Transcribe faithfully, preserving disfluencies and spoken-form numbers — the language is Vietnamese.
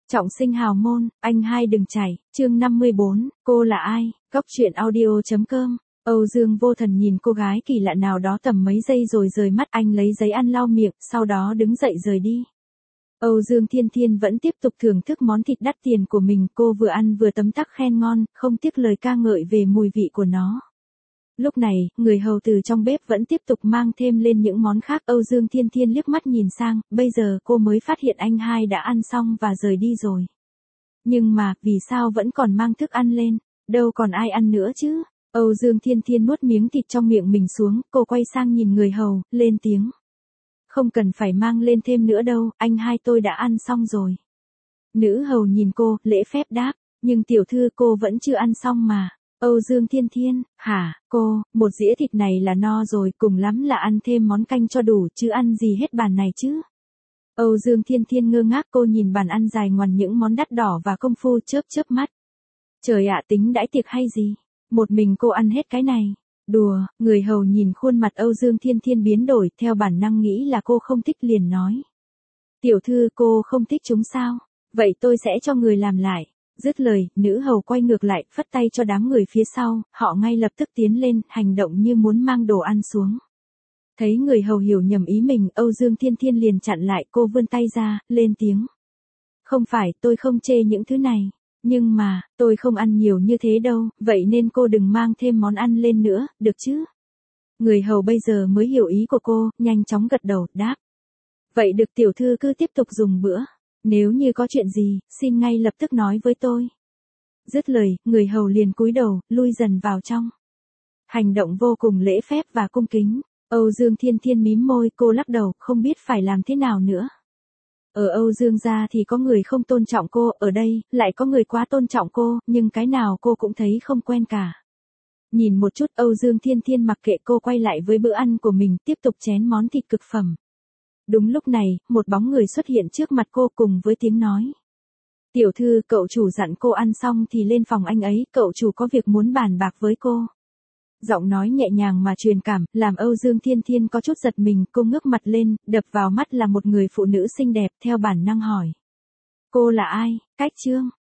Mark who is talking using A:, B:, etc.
A: Trọng sinh hào môn, anh hai đừng chảy, chương năm mươi bốn, cô là ai, góc truyện audio.com. Âu Dương Vô Thần nhìn cô gái kỳ lạ nào đó tầm mấy giây rồi rời mắt, anh lấy giấy ăn lau miệng, sau đó đứng dậy rời đi. Âu Dương Thiên Thiên vẫn tiếp tục thưởng thức món thịt đắt tiền của mình, cô vừa ăn vừa tấm tắc khen ngon, không tiếc lời ca ngợi về mùi vị của nó. Lúc này, người hầu từ trong bếp vẫn tiếp tục mang thêm lên những món khác. Âu Dương Thiên Thiên liếc mắt nhìn sang, bây giờ cô mới phát hiện anh hai đã ăn xong và rời đi rồi. Nhưng mà, vì sao vẫn còn mang thức ăn lên, đâu còn ai ăn nữa chứ? Âu Dương Thiên Thiên nuốt miếng thịt trong miệng mình xuống, cô quay sang nhìn người hầu, lên tiếng. Không cần phải mang lên thêm nữa đâu, anh hai tôi đã ăn xong rồi. Nữ hầu nhìn cô, lễ phép đáp, nhưng tiểu thư cô vẫn chưa ăn xong mà. Âu Dương Thiên Thiên, hả, cô, một dĩa thịt này là no rồi, cùng lắm là ăn thêm món canh cho đủ, chứ ăn gì hết bàn này chứ. Âu Dương Thiên Thiên ngơ ngác, cô nhìn bàn ăn dài ngoằn những món đắt đỏ và công phu, chớp chớp mắt. Trời ạ, tính đãi tiệc hay gì? Một mình cô ăn hết cái này. Đùa, người hầu nhìn khuôn mặt Âu Dương Thiên Thiên biến đổi, theo bản năng nghĩ là cô không thích liền nói. Tiểu thư cô không thích chúng sao? Vậy tôi sẽ cho người làm lại. Dứt lời, nữ hầu quay ngược lại, phất tay cho đám người phía sau, họ ngay lập tức tiến lên, hành động như muốn mang đồ ăn xuống. Thấy người hầu hiểu nhầm ý mình, Âu Dương Thiên Thiên liền chặn lại, cô vươn tay ra, lên tiếng. Không phải, tôi không chê những thứ này. Nhưng mà, tôi không ăn nhiều như thế đâu, vậy nên cô đừng mang thêm món ăn lên nữa, được chứ? Người hầu bây giờ mới hiểu ý của cô, nhanh chóng gật đầu, đáp. Vậy được, tiểu thư cứ tiếp tục dùng bữa. Nếu như có chuyện gì, xin ngay lập tức nói với tôi. Dứt lời, người hầu liền cúi đầu, lui dần vào trong. Hành động vô cùng lễ phép và cung kính. Âu Dương Thiên Thiên mím môi, cô lắc đầu, không biết phải làm thế nào nữa. Ở Âu Dương gia thì có người không tôn trọng cô, ở đây, lại có người quá tôn trọng cô, nhưng cái nào cô cũng thấy không quen cả. Nhìn một chút, Âu Dương Thiên Thiên mặc kệ cô, quay lại với bữa ăn của mình, tiếp tục chén món thịt cực phẩm. Đúng lúc này, một bóng người xuất hiện trước mặt cô cùng với tiếng nói. Tiểu thư, cậu chủ dặn cô ăn xong thì lên phòng anh ấy, cậu chủ có việc muốn bàn bạc với cô. Giọng nói nhẹ nhàng mà truyền cảm, làm Âu Dương Thiên Thiên có chút giật mình, cô ngước mặt lên, đập vào mắt là một người phụ nữ xinh đẹp, theo bản năng hỏi. Cô là ai, Cách Trương?